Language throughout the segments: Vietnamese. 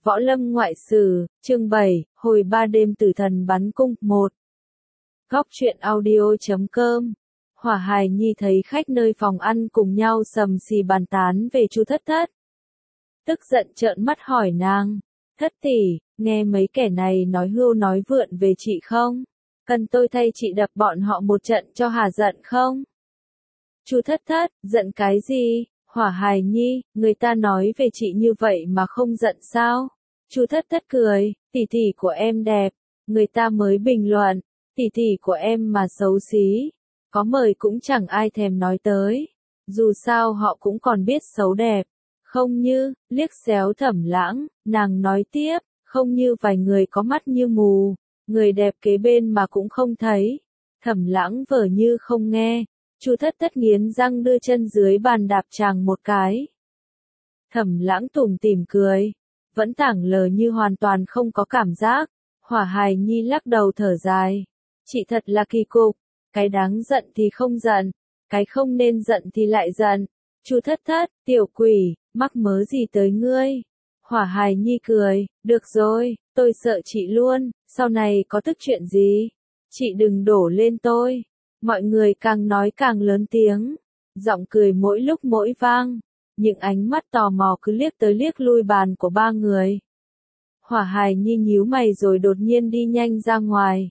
Võ Lâm Ngoại Sử, chương 7, hồi 3 đêm tử thần bắn cung, 1. Góc truyện audio.com. Hỏa Hài Nhi thấy khách nơi phòng ăn cùng nhau sầm xì bàn tán về Chu Thất Thất. Tức giận trợn mắt hỏi nàng, Thất tỷ, nghe mấy kẻ này nói hưu nói vượn về chị không? Cần tôi thay chị đập bọn họ một trận cho hà giận không? Chu Thất Thất, giận cái gì? Hỏa Hài Nhi, người ta nói về chị như vậy mà không giận sao? Chu Thất Thất cười, tỷ tỷ của em đẹp, người ta mới bình luận, tỷ tỷ của em mà xấu xí, có mời cũng chẳng ai thèm nói tới, dù sao họ cũng còn biết xấu đẹp, không như, liếc xéo Thẩm Lãng, nàng nói tiếp, không như vài người có mắt như mù, người đẹp kế bên mà cũng không thấy. Thẩm Lãng vờ như không nghe. Chu Thất Thất nghiến răng đưa chân dưới bàn đạp chàng một cái. Thẩm Lãng tủm tỉm cười, vẫn tảng lờ như hoàn toàn không có cảm giác. Hỏa Hài Nhi lắc đầu thở dài, chị thật là kỳ cục, cái đáng giận thì không giận, cái không nên giận thì lại giận. Chu Thất Thất, tiểu quỷ, mắc mớ gì tới ngươi? Hỏa Hài Nhi cười, được rồi, tôi sợ chị luôn, sau này có tức chuyện gì, chị đừng đổ lên tôi. Mọi người càng nói càng lớn tiếng, giọng cười mỗi lúc mỗi vang, những ánh mắt tò mò cứ liếc tới liếc lui bàn của ba người. Hỏa Hài Nhi nhíu mày rồi đột nhiên đi nhanh ra ngoài,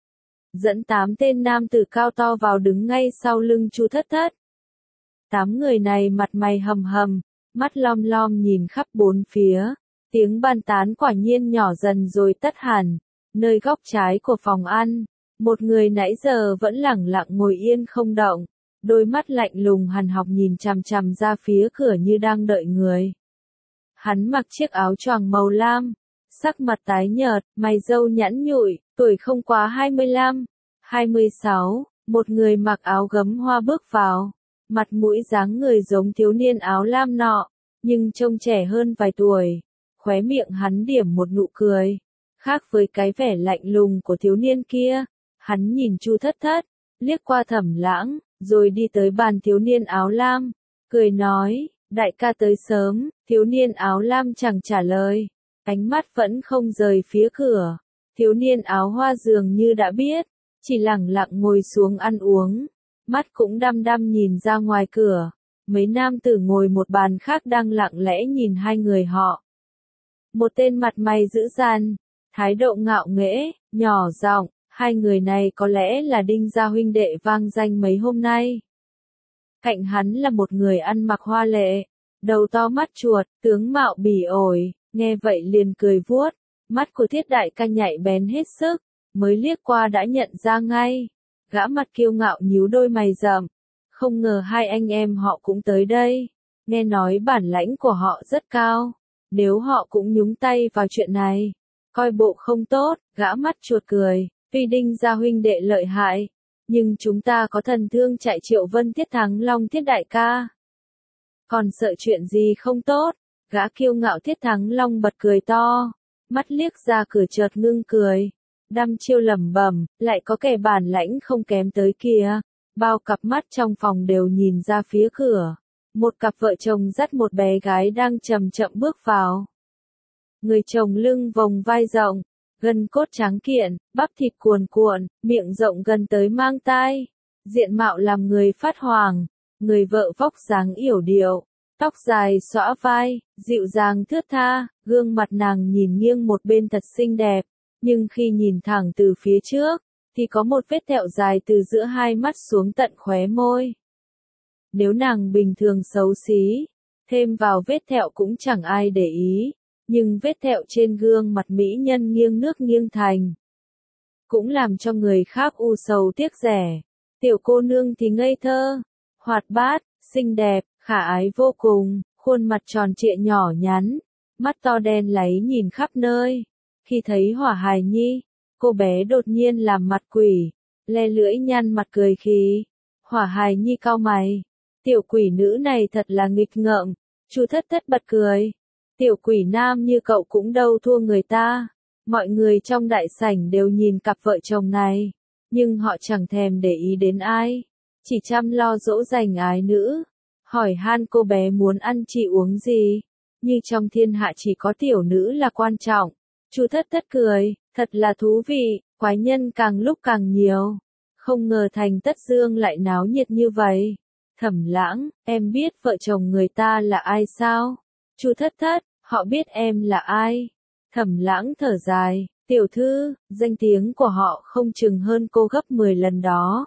dẫn 8 tên nam tử cao to vào đứng ngay sau lưng Chu Thất Thất. 8 người này mặt mày hầm hầm, mắt lom lom nhìn khắp bốn phía, tiếng bàn tán quả nhiên nhỏ dần rồi tắt hẳn. Nơi góc trái của phòng ăn, một người nãy giờ vẫn lẳng lặng ngồi yên không động, đôi mắt lạnh lùng hằn học nhìn chằm chằm ra phía cửa như đang đợi người. Hắn mặc chiếc áo choàng màu lam, sắc mặt tái nhợt, mày râu nhẵn nhụi, tuổi không quá 25, 26, một người mặc áo gấm hoa bước vào, mặt mũi dáng người giống thiếu niên áo lam nọ, nhưng trông trẻ hơn vài tuổi, khóe miệng hắn điểm một nụ cười. Khác với cái vẻ lạnh lùng của thiếu niên kia, hắn nhìn Chu Thất Thất, liếc qua Thẩm Lãng, rồi đi tới bàn thiếu niên áo lam, cười nói, đại ca tới sớm. Thiếu niên áo lam chẳng trả lời, ánh mắt vẫn không rời phía cửa. Thiếu niên áo hoa dường như đã biết, chỉ lẳng lặng ngồi xuống ăn uống, mắt cũng đăm đăm nhìn ra ngoài cửa. Mấy nam tử ngồi một bàn khác đang lặng lẽ nhìn hai người họ. Một tên mặt mày dữ dằn, thái độ ngạo nghễ, nhỏ giọng, hai người này có lẽ là Đinh gia huynh đệ vang danh mấy hôm nay. Cạnh hắn là một người ăn mặc hoa lệ, đầu to mắt chuột, tướng mạo bỉ ổi, nghe vậy liền cười vuốt, mắt của Thiết đại ca nhạy bén hết sức, mới liếc qua đã nhận ra ngay. Gã mặt kiêu ngạo nhíu đôi mày rậm, không ngờ hai anh em họ cũng tới đây, nghe nói bản lãnh của họ rất cao, nếu họ cũng nhúng tay vào chuyện này, coi bộ không tốt. Gã mắt chuột cười, tuy Đinh gia huynh đệ lợi hại, nhưng chúng ta có thần thương chạy Triệu Vân Thiết Thắng Long Thiết đại ca, còn sợ chuyện gì không tốt? Gã kiêu ngạo Thiết Thắng Long bật cười to, mắt liếc ra cửa chợt ngưng cười, đăm chiêu lẩm bẩm, lại có kẻ bản lãnh không kém tới kìa. Bao cặp mắt trong phòng đều nhìn ra phía cửa, một cặp vợ chồng dắt một bé gái đang chậm chậm bước vào. Người chồng lưng vòng vai rộng, gân cốt tráng kiện, bắp thịt cuồn cuộn, miệng rộng gần tới mang tai, diện mạo làm người phát hoàng. Người vợ vóc dáng yểu điệu, tóc dài xõa vai, dịu dàng thướt tha, gương mặt nàng nhìn nghiêng một bên thật xinh đẹp, nhưng khi nhìn thẳng từ phía trước, thì có một vết thẹo dài từ giữa hai mắt xuống tận khóe môi. Nếu nàng bình thường xấu xí, thêm vào vết thẹo cũng chẳng ai để ý, nhưng vết thẹo trên gương mặt mỹ nhân nghiêng nước nghiêng thành, cũng làm cho người khác u sầu tiếc rẻ. Tiểu cô nương thì ngây thơ, hoạt bát, xinh đẹp, khả ái vô cùng, khuôn mặt tròn trịa nhỏ nhắn, mắt to đen láy nhìn khắp nơi. Khi thấy Hỏa Hài Nhi, cô bé đột nhiên làm mặt quỷ, le lưỡi nhăn mặt cười khí. Hỏa Hài Nhi cau mày, tiểu quỷ nữ này thật là nghịch ngợm. Chu Thất Thất bật cười, tiểu quỷ nam như cậu cũng đâu thua người ta. Mọi người trong đại sảnh đều nhìn cặp vợ chồng này, nhưng họ chẳng thèm để ý đến ai, chỉ chăm lo dỗ dành ái nữ, hỏi han cô bé muốn ăn chị uống gì. như trong thiên hạ chỉ có tiểu nữ là quan trọng. Chu Thất Thất cười, thật là thú vị, quái nhân càng lúc càng nhiều. Không ngờ thành Tất Dương lại náo nhiệt như vậy. Thẩm Lãng, em biết vợ chồng người ta là ai sao? Chu Thất Thất, họ biết em là ai? Thẩm Lãng thở dài, tiểu thư, danh tiếng của họ không chừng hơn cô gấp 10 lần đó.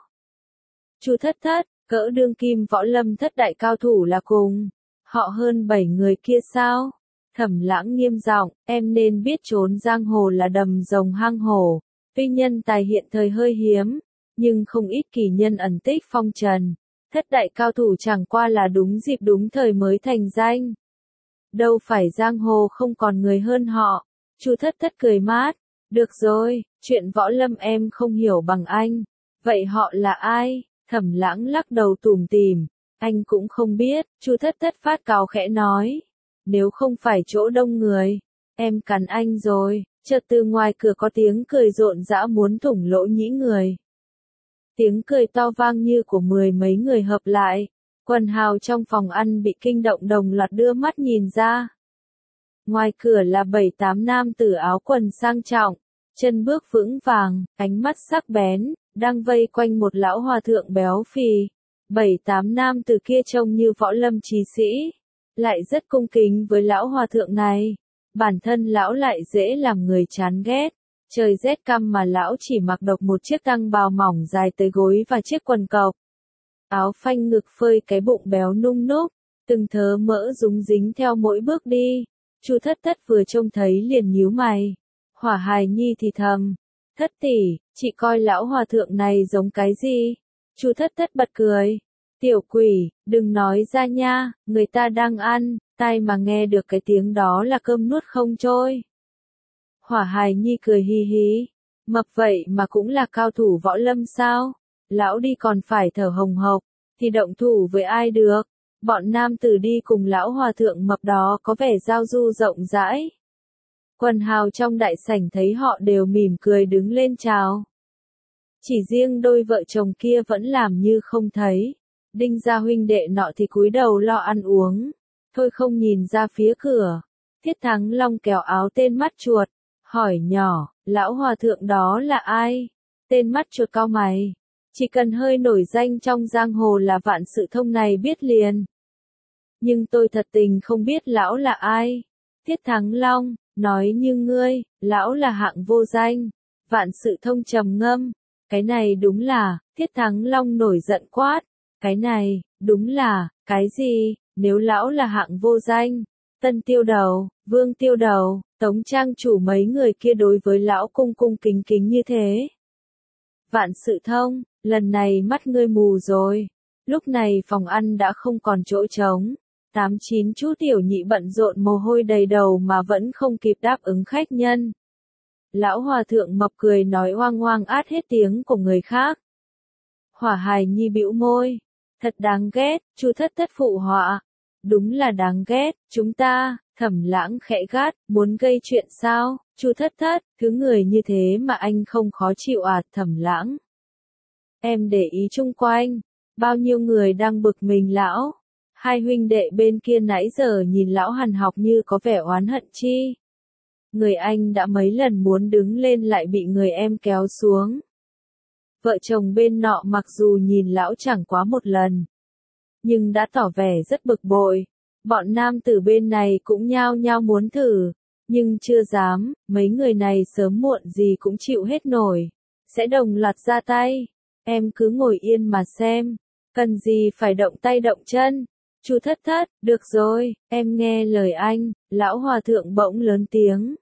Chu Thất Thất, cỡ đương kim võ lâm thất đại cao thủ là cùng. Họ hơn 7 người kia sao? Thẩm Lãng nghiêm giọng, em nên biết trốn giang hồ là đầm rồng hang hổ. Tuy nhân tài hiện thời hơi hiếm, nhưng không ít kỳ nhân ẩn tích phong trần. Thất đại cao thủ chẳng qua là đúng dịp đúng thời mới thành danh. Đâu phải giang hồ không còn người hơn họ. Chu Thất Thất cười mát. Được rồi, chuyện võ lâm em không hiểu bằng anh. Vậy họ là ai? Thẩm Lãng lắc đầu tủm tỉm. Anh cũng không biết. Chu Thất Thất phát cáu khẽ nói. Nếu không phải chỗ đông người, em cắn anh rồi. Chợt từ ngoài cửa có tiếng cười rộn rã muốn thủng lỗ nhĩ người. Tiếng cười to vang như của 10 mấy người hợp lại. Quần hào trong phòng ăn bị kinh động đồng loạt đưa mắt nhìn ra. Ngoài cửa là 7-8 nam tử áo quần sang trọng, chân bước vững vàng, ánh mắt sắc bén, đang vây quanh một lão hòa thượng béo phì. 7-8 nam tử kia trông như võ lâm trí sĩ, lại rất cung kính với lão hòa thượng này. Bản thân lão lại dễ làm người chán ghét. Trời rét căm mà lão chỉ mặc độc một chiếc tăng bào mỏng dài tới gối và chiếc quần cộc. Áo phanh ngực phơi cái bụng béo nung núc, từng thớ mỡ rúng dính theo mỗi bước đi. Chu Thất Thất vừa trông thấy liền nhíu mày. Hỏa Hài Nhi thì thầm, Thất tỷ, chị coi lão hòa thượng này giống cái gì? Chu Thất Thất bật cười. Tiểu quỷ, đừng nói ra nha, người ta đang ăn, tai mà nghe được cái tiếng đó là cơm nuốt không trôi. Hỏa Hài Nhi cười hi hí. Mập vậy mà cũng là cao thủ võ lâm sao? Lão đi còn phải thở hồng hộc, thì động thủ với ai được? Bọn nam tử đi cùng lão hòa thượng mập đó có vẻ giao du rộng rãi. Quần hào trong đại sảnh thấy họ đều mỉm cười đứng lên chào. Chỉ riêng đôi vợ chồng kia vẫn làm như không thấy. Đinh gia huynh đệ nọ thì cúi đầu lo ăn uống. Thôi không nhìn ra phía cửa. Thiết Thắng Long kéo áo tên mắt chuột. Hỏi nhỏ, lão hòa thượng đó là ai? Tên mắt chuột cau mày. Chỉ cần hơi nổi danh trong giang hồ là vạn sự thông này biết liền. Nhưng tôi thật tình không biết lão là ai. Thiết Thắng Long, nói như ngươi, lão là hạng vô danh. Vạn sự thông trầm ngâm. Cái này đúng là, Thiết Thắng Long nổi giận quát. Cái này, đúng là, cái gì, nếu lão là hạng vô danh. Tân Tiêu Đầu, Vương Tiêu Đầu, Tống Trang chủ mấy người kia đối với lão cung cung kính kính như thế. Vạn sự thông, lần này mắt ngươi mù rồi. Lúc này phòng ăn đã không còn chỗ trống. 8-9 chú tiểu nhị bận rộn mồ hôi đầy đầu mà vẫn không kịp đáp ứng khách nhân. Lão hòa thượng mập cười nói oang oang át hết tiếng của người khác. Hỏa Hài Nhi bĩu môi. Thật đáng ghét, Chu Thất Thất phụ họa. Đúng là đáng ghét, chúng ta, Thẩm Lãng khẽ gắt, muốn gây chuyện sao? Chu Thất Thất, thứ người như thế mà anh không khó chịu à? Thẩm Lãng. Em để ý chung quanh, bao nhiêu người đang bực mình lão. Hai huynh đệ bên kia nãy giờ nhìn lão hằn học như có vẻ oán hận chi. Người anh đã mấy lần muốn đứng lên lại bị người em kéo xuống. Vợ chồng bên nọ mặc dù nhìn lão chẳng quá một lần, nhưng đã tỏ vẻ rất bực bội. Bọn nam tử bên này cũng nhao nhao muốn thử, nhưng chưa dám, mấy người này sớm muộn gì cũng chịu hết nổi, sẽ đồng loạt ra tay. Em cứ ngồi yên mà xem, cần gì phải động tay động chân. Chu Thất Thất, được rồi, em nghe lời anh. Lão hòa thượng bỗng lớn tiếng.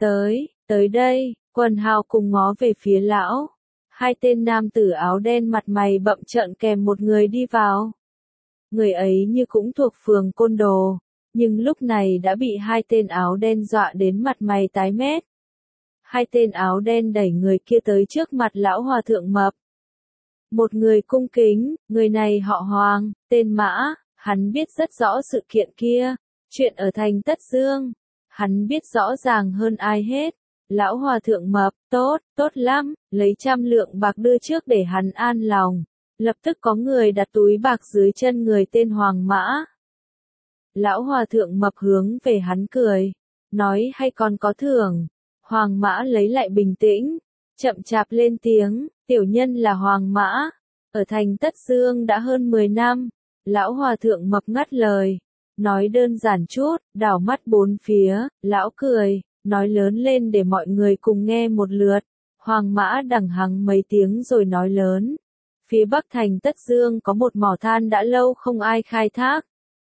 Tới đây, quần hào cùng ngó về phía lão. Hai tên nam tử áo đen mặt mày bậm trợn kèm một người đi vào. Người ấy như cũng thuộc phường côn đồ, nhưng lúc này đã bị hai tên áo đen dọa đến mặt mày tái mét. Hai tên áo đen đẩy người kia tới trước mặt lão hòa thượng mập. Một người cung kính, người này họ Hoàng, tên Mã, hắn biết rất rõ sự kiện kia, chuyện ở thành Tất Dương. Hắn biết rõ ràng hơn ai hết. Lão hòa thượng mập, tốt lắm, lấy 100 lượng bạc đưa trước để hắn an lòng. Lập tức có người đặt túi bạc dưới chân người tên Hoàng Mã. Lão hòa thượng mập hướng về hắn cười, nói hay còn có thưởng. Hoàng Mã lấy lại bình tĩnh, chậm chạp lên tiếng, tiểu nhân là Hoàng Mã, ở thành Tất Dương đã hơn 10 năm. Lão hòa thượng mập ngắt lời, nói đơn giản chút, đảo mắt bốn phía, lão cười, nói lớn lên để mọi người cùng nghe một lượt. Hoàng Mã đằng hắng mấy tiếng rồi nói lớn, phía bắc thành Tất Dương có một mỏ than đã lâu không ai khai thác.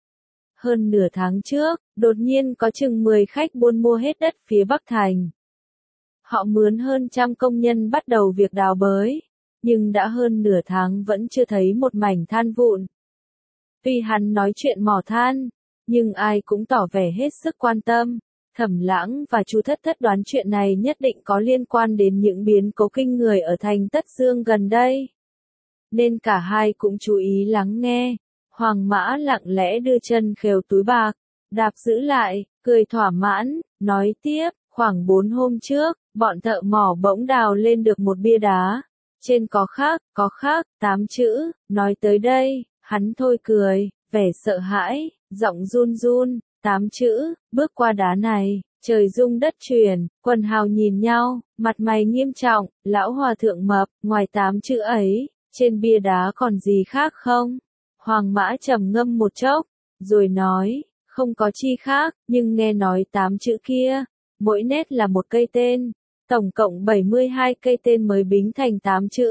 Hơn nửa tháng trước, đột nhiên có chừng 10 khách buôn mua hết đất phía bắc thành. Họ mướn hơn 100 công nhân bắt đầu việc đào bới, nhưng đã hơn nửa tháng vẫn chưa thấy một mảnh than vụn. Tuy hắn nói chuyện mỏ than, nhưng ai cũng tỏ vẻ hết sức quan tâm. Thẩm Lãng và Chu Thất Thất đoán chuyện này nhất định có liên quan đến những biến cố kinh người ở thành Tất Dương gần đây. Nên cả hai cũng chú ý lắng nghe. Hoàng Mã lặng lẽ đưa chân khều túi bạc, đạp giữ lại, cười thỏa mãn, nói tiếp, khoảng 4 hôm trước, bọn thợ mỏ bỗng đào lên được một bia đá. Trên có khắc, 8 chữ, nói tới đây, hắn thôi cười, vẻ sợ hãi, giọng run run, 8 chữ, bước qua đá này, trời rung đất chuyển, quần hào nhìn nhau, mặt mày nghiêm trọng, lão hòa thượng mập, ngoài 8 chữ ấy, trên bia đá còn gì khác không? Hoàng Mã trầm ngâm một chốc, rồi nói, không có chi khác, nhưng nghe nói 8 chữ kia, mỗi nét là một cây tên, tổng cộng 72 cây tên mới bính thành 8 chữ.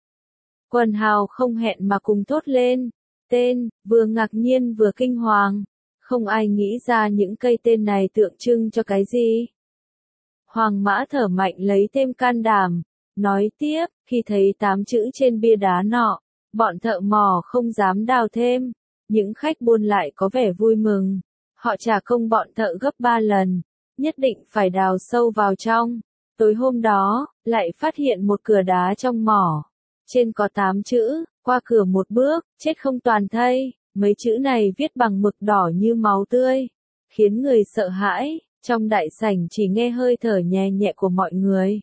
Quần hào không hẹn mà cùng thốt lên, tên, vừa ngạc nhiên vừa kinh hoàng, không ai nghĩ ra những cây tên này tượng trưng cho cái gì. Hoàng Mã thở mạnh lấy thêm can đảm, nói tiếp, khi thấy 8 chữ trên bia đá nọ, bọn thợ mỏ không dám đào thêm, những khách buôn lại có vẻ vui mừng, họ trả công bọn thợ gấp 3 lần, nhất định phải đào sâu vào trong. Tối hôm đó, lại phát hiện một cửa đá trong mỏ, trên có 8 chữ, qua cửa một bước, chết không toàn thây, mấy chữ này viết bằng mực đỏ như máu tươi, khiến người sợ hãi, trong đại sảnh chỉ nghe hơi thở nhẹ nhẹ của mọi người.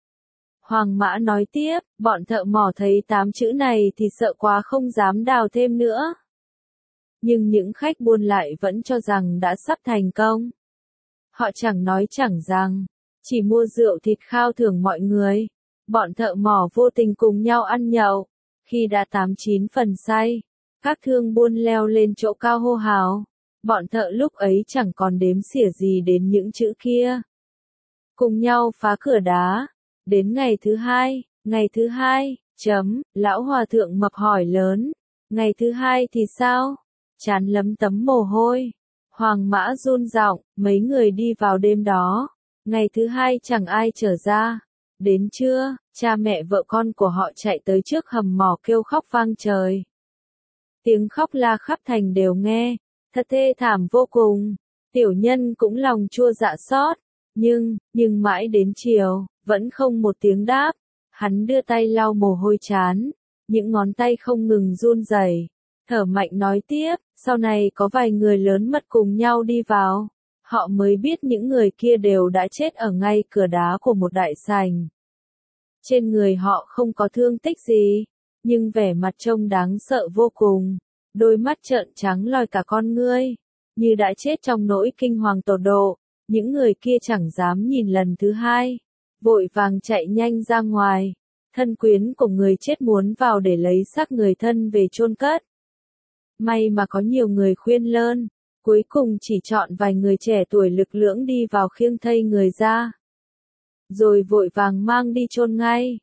Hoàng Mã nói tiếp, bọn thợ mỏ thấy 8 chữ này thì sợ quá không dám đào thêm nữa. Nhưng những khách buôn lại vẫn cho rằng đã sắp thành công. Họ chẳng nói chẳng rằng, chỉ mua rượu thịt khao thưởng mọi người. Bọn thợ mỏ vô tình cùng nhau ăn nhậu. Khi đã 8-9 phần say, các thương buôn leo lên chỗ cao hô hào. Bọn thợ lúc ấy chẳng còn đếm xỉa gì đến những chữ kia. Cùng nhau phá cửa đá. Đến ngày thứ hai, lão hòa thượng mập hỏi lớn. Ngày thứ hai thì sao? Trán lấm tấm mồ hôi. Hoàng Mã run giọng, mấy người đi vào đêm đó. Ngày thứ hai chẳng ai trở ra. Đến trưa, cha mẹ vợ con của họ chạy tới trước hầm mỏ kêu khóc vang trời. Tiếng khóc la khắp thành đều nghe, thật thê thảm vô cùng. Tiểu nhân cũng lòng chua dạ xót, nhưng mãi đến chiều, vẫn không một tiếng đáp. Hắn đưa tay lau mồ hôi trán, những ngón tay không ngừng run rẩy, thở mạnh nói tiếp, sau này có vài người lớn mật cùng nhau đi vào. Họ mới biết những người kia đều đã chết ở ngay cửa đá của một đại sảnh. Trên người họ không có thương tích gì, nhưng vẻ mặt trông đáng sợ vô cùng. Đôi mắt trợn trắng lòi cả con ngươi, như đã chết trong nỗi kinh hoàng tột độ. Những người kia chẳng dám nhìn lần thứ hai, vội vàng chạy nhanh ra ngoài. Thân quyến của người chết muốn vào để lấy xác người thân về chôn cất. May mà có nhiều người khuyên lơn, cuối cùng chỉ chọn vài người trẻ tuổi lực lưỡng đi vào khiêng thây người ra. Rồi vội vàng mang đi chôn ngay.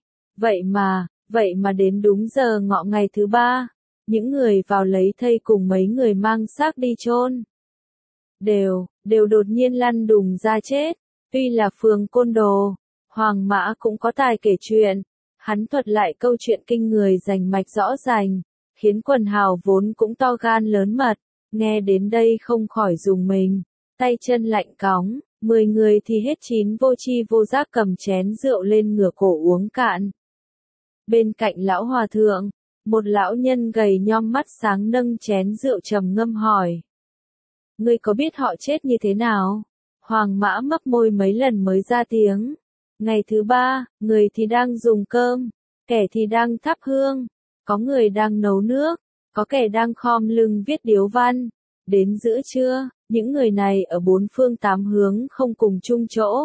Vậy mà đến đúng giờ ngọ ngày thứ 3, những người vào lấy thây cùng mấy người mang xác đi chôn đều đột nhiên lăn đùng ra chết. Tuy là phường côn đồ, Hoàng Mã cũng có tài kể chuyện. Hắn thuật lại câu chuyện kinh người rành mạch rõ rành, khiến quần hào vốn cũng to gan lớn mật, nghe đến đây không khỏi rùng mình, tay chân lạnh cóng. 10 người thì hết chín vô tri vô giác cầm chén rượu lên ngửa cổ uống cạn. Bên cạnh lão hòa thượng, một lão nhân gầy nhom mắt sáng nâng chén rượu trầm ngâm hỏi. Ngươi có biết họ chết như thế nào? Hoàng Mã mấp môi mấy lần mới ra tiếng. Ngày thứ 3, người thì đang dùng cơm, kẻ thì đang thắp hương, có người đang nấu nước, có kẻ đang khom lưng viết điếu văn, Đến giữa trưa, những người này ở bốn phương tám hướng không cùng chung chỗ.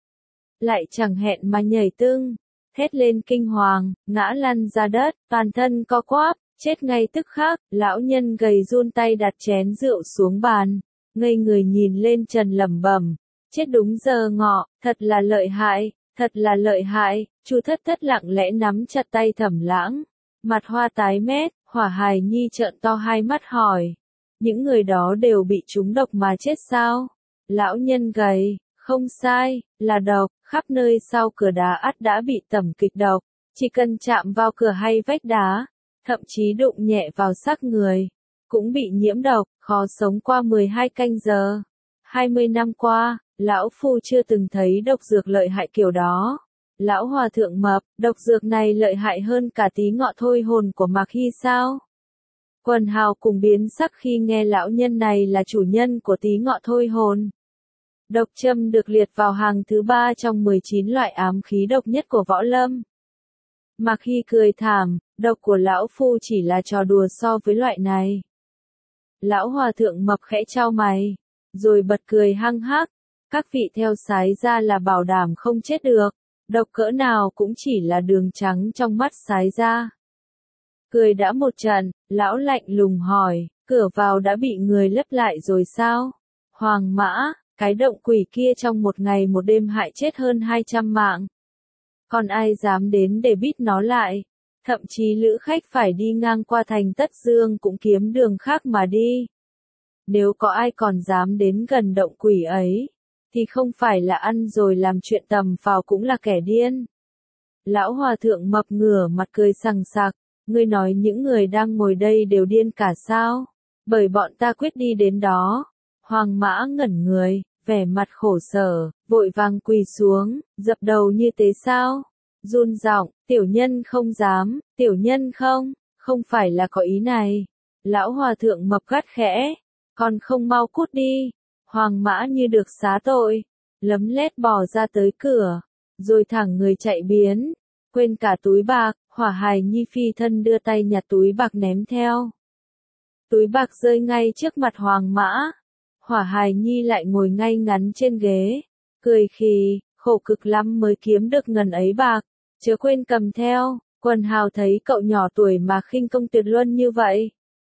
Lại chẳng hẹn mà nhảy tưng, thét lên kinh hoàng, ngã lăn ra đất, toàn thân co quắp, chết ngay tức khắc. Lão nhân gầy run tay đặt chén rượu xuống bàn, ngây người nhìn lên trần lẩm bẩm, chết đúng giờ ngọ, thật là lợi hại, thật là lợi hại. Chu Thất Thất lặng lẽ nắm chặt tay Thẩm Lãng, mặt hoa tái mét. Hỏa Hài Nhi trợn to hai mắt hỏi, những người đó đều bị trúng độc mà chết sao? Lão nhân gầy, không sai, là độc, khắp nơi sau cửa đá ắt đã bị tẩm kịch độc, chỉ cần chạm vào cửa hay vách đá, thậm chí đụng nhẹ vào xác người, cũng bị nhiễm độc, khó sống qua 12 canh giờ. 20 năm qua, lão phu chưa từng thấy độc dược lợi hại kiểu đó. Lão hòa thượng mập, độc dược này lợi hại hơn cả tí ngọ thôi hồn của Mạc Hy sao? Quần hào cùng biến sắc khi nghe lão nhân này là chủ nhân của tí ngọ thôi hồn. Độc châm được liệt vào hàng thứ 3 trong 19 loại ám khí độc nhất của võ lâm. Mạc Hy cười thảm, độc của lão phu chỉ là trò đùa so với loại này. Lão hòa thượng mập khẽ chau mày, rồi bật cười hăng hắc, các vị theo sái ra là bảo đảm không chết được, độc cỡ nào cũng chỉ là đường trắng trong mắt sái ra. Cười đã một trận, lão lạnh lùng hỏi, cửa vào đã bị người lấp lại rồi sao? Hoàng Mã, cái động quỷ kia trong một ngày một đêm hại chết hơn 200 mạng. Còn ai dám đến để bít nó lại? Thậm chí lữ khách phải đi ngang qua thành Tất Dương cũng kiếm đường khác mà đi. Nếu có ai còn dám đến gần động quỷ ấy, thì không phải là ăn rồi làm chuyện tầm phào cũng là kẻ điên. Lão hòa thượng mập ngửa mặt cười sằng sặc, ngươi nói những người đang ngồi đây đều điên cả sao? Bởi bọn ta quyết đi đến đó. Hoàng Mã ngẩn người, vẻ mặt khổ sở, vội vàng quỳ xuống, dập đầu như thế sao? Run giọng, tiểu nhân không dám, tiểu nhân không phải là có ý này. Lão hòa thượng mập gắt khẽ, còn không mau cút đi. Hoàng Mã như được xá tội, lấm lét bò ra tới cửa, rồi thẳng người chạy biến, quên cả túi bạc. Hỏa Hài Nhi phi thân đưa tay nhặt túi bạc ném theo. Túi bạc rơi ngay trước mặt Hoàng Mã. Hỏa Hài Nhi lại ngồi ngay ngắn trên ghế, cười khì, khổ cực lắm mới kiếm được ngần ấy bạc, chớ quên cầm theo. Quần hào thấy cậu nhỏ tuổi mà khinh công tuyệt luân như vậy,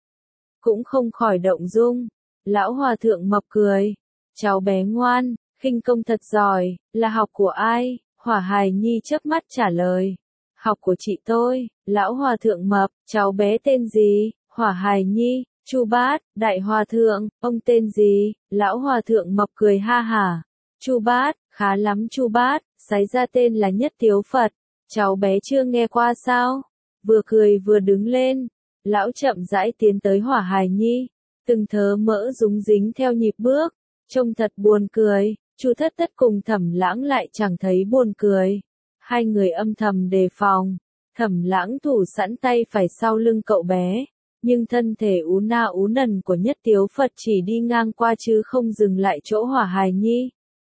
cũng không khỏi động dung. Lão hòa thượng mập cười, cháu bé ngoan, khinh công thật giỏi, là học của ai? Hỏa Hài Nhi chớp mắt trả lời, học của chị tôi. Lão hòa thượng mập, cháu bé tên gì? Hỏa Hài Nhi, Chu Bát. Đại hòa thượng, ông tên gì? Lão hòa thượng mập cười ha hả, Chu Bát, khá lắm Chu Bát, sái ra tên là Nhất Tiếu Phật, cháu bé chưa nghe qua sao? Vừa cười vừa đứng lên, lão chậm rãi tiến tới Hỏa Hài Nhi, từng thớ mỡ rúng dính theo nhịp bước, trông thật buồn cười. Chu Thất Thất cùng Thẩm Lãng lại chẳng thấy buồn cười. Hai người âm thầm đề phòng, Thẩm Lãng thủ sẵn tay phải sau lưng cậu bé, nhưng thân thể ú na ú nần của Nhất Tiếu Phật chỉ đi ngang qua chứ không dừng lại chỗ Hỏa Hài Nhi.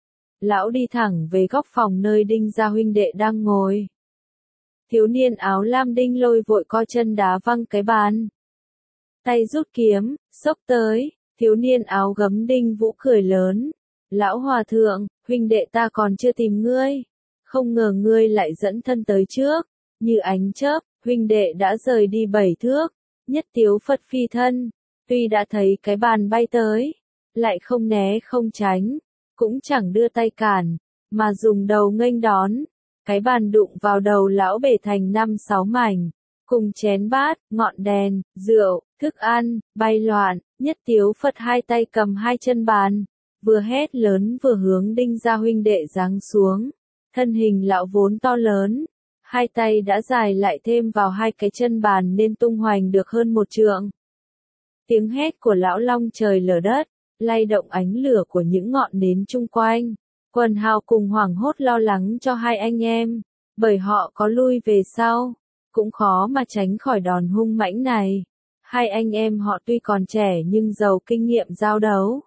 Lão đi thẳng về góc phòng nơi Đinh gia huynh đệ đang ngồi. Thiếu niên áo lam Đinh Lôi vội co chân đá văng cái bàn. Tay rút kiếm, xốc tới, thiếu niên áo gấm Đinh Vũ cười lớn. Lão hòa thượng, huynh đệ ta còn chưa tìm ngươi. Không ngờ ngươi lại dẫn thân tới trước. Như ánh chớp, huynh đệ đã rời đi 7 thước. Nhất Tiếu Phật phi thân, tuy đã thấy cái bàn bay tới, lại không né không tránh, cũng chẳng đưa tay cản, mà dùng đầu nghênh đón. Cái bàn đụng vào đầu lão bể thành 5-6 mảnh, cùng chén bát, ngọn đèn, rượu, thức ăn, bay loạn. Nhất Tiếu Phật hai tay cầm hai chân bàn, vừa hét lớn vừa hướng Đinh gia huynh đệ giáng xuống. Thân hình lão vốn to lớn, hai tay đã dài lại thêm vào hai cái chân bàn nên tung hoành được hơn 1 trượng. Tiếng hét của lão long trời lở đất, lay động ánh lửa của những ngọn nến chung quanh. Quần hào cùng hoảng hốt lo lắng cho hai anh em, bởi họ có lui về sau, cũng khó mà tránh khỏi đòn hung mãnh này. Hai anh em họ tuy còn trẻ nhưng giàu kinh nghiệm giao đấu,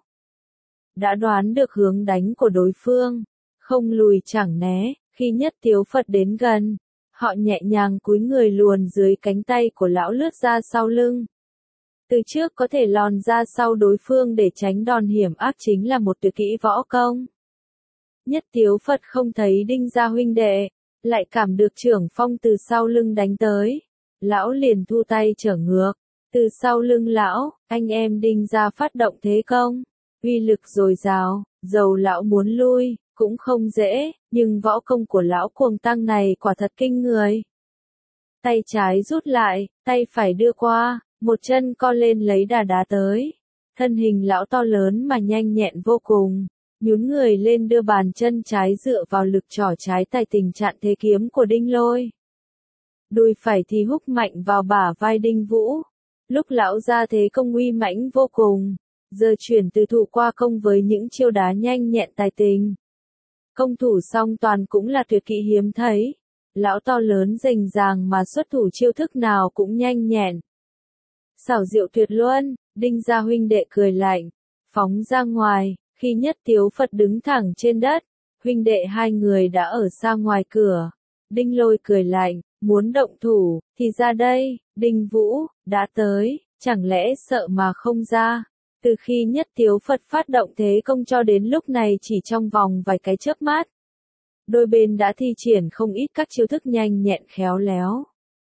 đã đoán được hướng đánh của đối phương, không lùi chẳng né. Khi Nhất Tiếu Phật đến gần, họ nhẹ nhàng cúi người luồn dưới cánh tay của lão lướt ra sau lưng. Từ trước có thể lòn ra sau đối phương để tránh đòn hiểm ác chính là một tuyệt kỹ võ công. Nhất Tiếu Phật không thấy Đinh gia huynh đệ, lại cảm được trưởng phong từ sau lưng đánh tới. Lão liền thu tay trở ngược, từ sau lưng lão, anh em Đinh gia phát động thế công, uy lực dồi dào, dầu lão muốn lui, cũng không dễ, nhưng võ công của lão cuồng tăng này quả thật kinh người. Tay trái rút lại, tay phải đưa qua, một chân co lên lấy đá tới. Thân hình lão to lớn mà nhanh nhẹn vô cùng, nhún người lên đưa bàn chân trái dựa vào lực trỏ trái tài tình chặn thế kiếm của Đinh Lôi. Đùi phải thì húc mạnh vào bả vai Đinh Vũ. Lúc lão ra thế công uy mãnh vô cùng, giờ chuyển từ thủ qua công với những chiêu đá nhanh nhẹn tài tình. Công thủ song toàn cũng là tuyệt kỹ hiếm thấy. Lão to lớn rành ràng mà xuất thủ chiêu thức nào cũng nhanh nhẹn. Xảo diệu tuyệt luân, Đinh gia huynh đệ cười lạnh, phóng ra ngoài, khi Nhất Tiếu Phật đứng thẳng trên đất, huynh đệ hai người đã ở xa ngoài cửa. Đinh Lôi cười lạnh, muốn động thủ, thì ra đây, Đinh Vũ, đã tới, chẳng lẽ sợ mà không ra. Từ khi Nhất Tiếu Phật phát động thế công cho đến lúc này chỉ trong vòng vài cái chớp mắt. Đôi bên đã thi triển không ít các chiêu thức nhanh nhẹn khéo léo.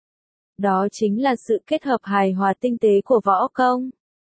Đó chính là sự kết hợp hài hòa tinh tế của võ công.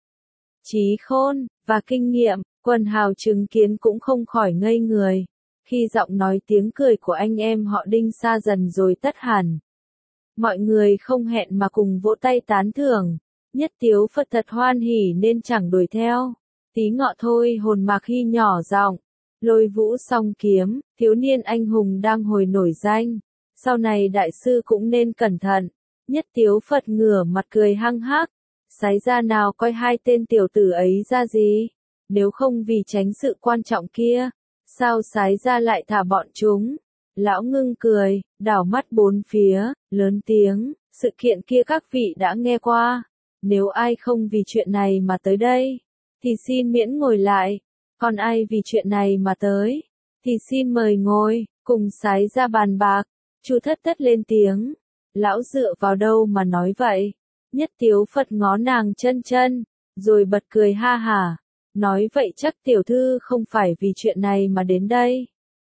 Trí khôn, và kinh nghiệm, quần hào chứng kiến cũng không khỏi ngây người. Khi giọng nói tiếng cười của anh em họ Đinh xa dần rồi tắt hẳn. Mọi người không hẹn mà cùng vỗ tay tán thưởng. Nhất Tiếu Phật thật hoan hỉ nên chẳng đuổi theo. Tí ngọ thôi hồn Mạc Hy nhỏ giọng. Lôi Vũ song kiếm, thiếu niên anh hùng đang hồi nổi danh. Sau này đại sư cũng nên cẩn thận. Nhất Tiếu Phật ngửa mặt cười hăng hắc. Sái ra nào coi hai tên tiểu tử ấy ra gì. Nếu không vì tránh sự quan trọng kia, sao sái ra lại thả bọn chúng. Lão ngưng cười, đảo mắt bốn phía, lớn tiếng, sự kiện kia các vị đã nghe qua. Nếu ai không vì chuyện này mà tới đây, thì xin miễn ngồi lại. Còn ai vì chuyện này mà tới, thì xin mời ngồi, cùng sái ra bàn bạc. Chu Thất Tất lên tiếng, lão dựa vào đâu mà nói vậy? Nhất Tiếu Phật ngó nàng chân chân, rồi bật cười ha hả, nói vậy chắc tiểu thư không phải vì chuyện này mà đến đây.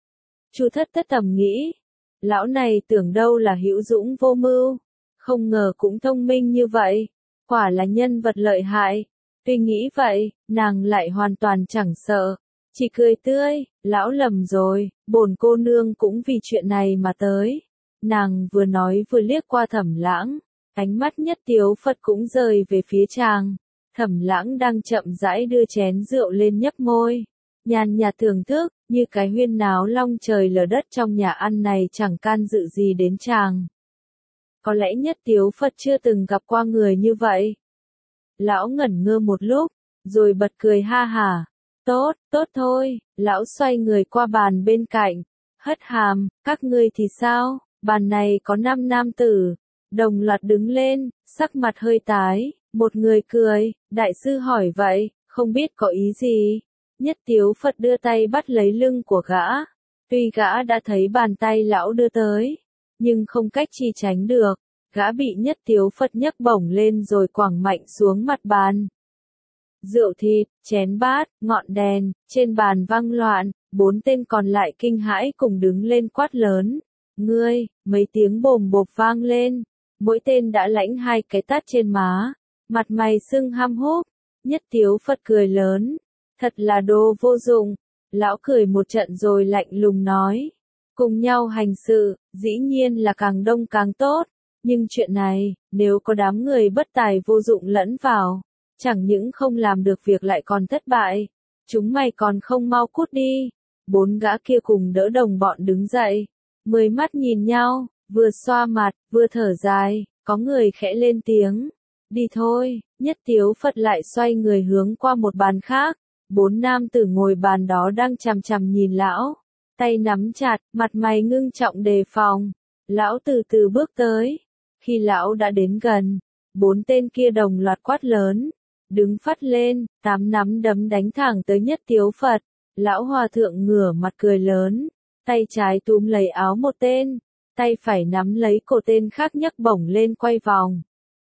Chu Thất Tất thầm nghĩ, lão này tưởng đâu là hữu dũng vô mưu, không ngờ cũng thông minh như vậy, quả là nhân vật lợi hại. Tuy nghĩ vậy, nàng lại hoàn toàn chẳng sợ, chỉ cười tươi, lão lầm rồi, bổn cô nương cũng vì chuyện này mà tới. Nàng vừa nói vừa liếc qua Thẩm Lãng, ánh mắt Nhất Tiếu Phật cũng rời về phía chàng. Thẩm Lãng đang chậm rãi đưa chén rượu lên nhấp môi, nhàn nhạt thưởng thức, như cái huyên náo long trời lở đất trong nhà ăn này chẳng can dự gì đến chàng. Có lẽ Nhất Tiếu Phật chưa từng gặp qua người như vậy. Lão ngẩn ngơ một lúc, rồi bật cười ha hả. Tốt, tốt thôi, lão xoay người qua bàn bên cạnh, hất hàm, các ngươi thì sao, bàn này có 5 nam tử, đồng loạt đứng lên, sắc mặt hơi tái, một người cười, đại sư hỏi vậy, không biết có ý gì. Nhất Tiếu Phật đưa tay bắt lấy lưng của gã, tuy gã đã thấy bàn tay lão đưa tới, nhưng không cách chi tránh được. Gã bị Nhất Tiếu Phật nhấc bổng lên rồi quẳng mạnh xuống mặt bàn. Rượu thịt, chén bát, ngọn đèn, trên bàn văng loạn, 4 tên còn lại kinh hãi cùng đứng lên quát lớn. Ngươi, mấy tiếng bồm bộp vang lên, mỗi tên đã lãnh 2 cái tát trên má, mặt mày sưng hăm húp. Nhất Tiếu Phật cười lớn, thật là đồ vô dụng. Lão cười một trận rồi lạnh lùng nói, cùng nhau hành sự, dĩ nhiên là càng đông càng tốt. Nhưng chuyện này, nếu có đám người bất tài vô dụng lẫn vào, chẳng những không làm được việc lại còn thất bại. Chúng mày còn không mau cút đi. 4 gã kia cùng đỡ đồng bọn đứng dậy. 10 mắt nhìn nhau, vừa xoa mặt, vừa thở dài, có người khẽ lên tiếng. Đi thôi, Nhất Tiếu Phật lại xoay người hướng qua một bàn khác. 4 nam tử ngồi bàn đó đang chằm chằm nhìn lão. Tay nắm chặt, mặt mày ngưng trọng đề phòng. Lão từ từ bước tới. Khi lão đã đến gần, 4 tên kia đồng loạt quát lớn, đứng phắt lên, 8 nắm đấm đánh thẳng tới Nhất Tiếu Phật. Lão hòa thượng ngửa mặt cười lớn, tay trái túm lấy áo một tên, tay phải nắm lấy cổ tên khác nhấc bổng lên quay vòng.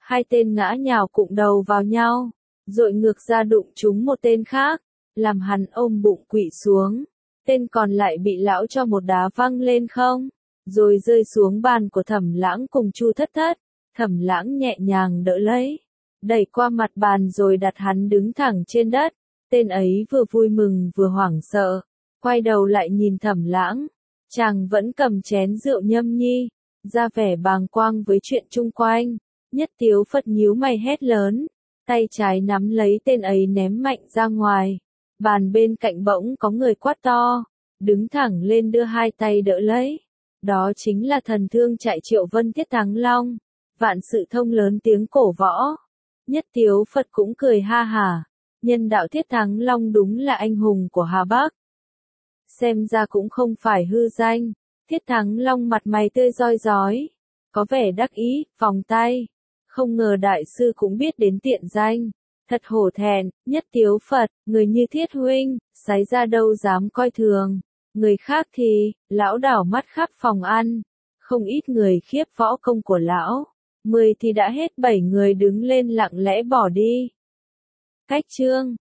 Hai tên ngã nhào cụng đầu vào nhau, rồi ngược ra đụng trúng một tên khác, làm hắn ôm bụng quỵ xuống. Tên còn lại bị lão cho một đá văng lên không, rồi rơi xuống bàn của Thẩm Lãng cùng Chu Thất Thất. Thẩm Lãng nhẹ nhàng đỡ lấy, đẩy qua mặt bàn rồi đặt hắn đứng thẳng trên đất. Tên ấy vừa vui mừng vừa hoảng sợ, quay đầu lại nhìn Thẩm Lãng. Chàng vẫn cầm chén rượu nhâm nhi, ra vẻ bàng quang với chuyện chung quanh. Nhất Tiếu Phật nhíu mày hét lớn, tay trái nắm lấy tên ấy ném mạnh ra ngoài. Bàn bên cạnh bỗng có người quát to, đứng thẳng lên đưa hai tay đỡ lấy. Đó chính là thần thương chạy Triệu Vân Thiết Thắng Long. Vạn sự thông lớn tiếng cổ võ. Nhất Tiếu Phật cũng cười ha hả. Nhân đạo Thiết Thắng Long đúng là anh hùng của Hà Bắc. Xem ra cũng không phải hư danh. Thiết Thắng Long mặt mày tươi rói rói, có vẻ đắc ý, vòng tay. Không ngờ đại sư cũng biết đến tiện danh. Thật hổ thẹn, Nhất Tiếu Phật, người như Thiết huynh, sái ra đâu dám coi thường. Người khác thì, lão đảo mắt khắp phòng ăn. Không ít người khiếp võ công của lão. 10 thì đã hết 7 người đứng lên lặng lẽ bỏ đi. Cách chương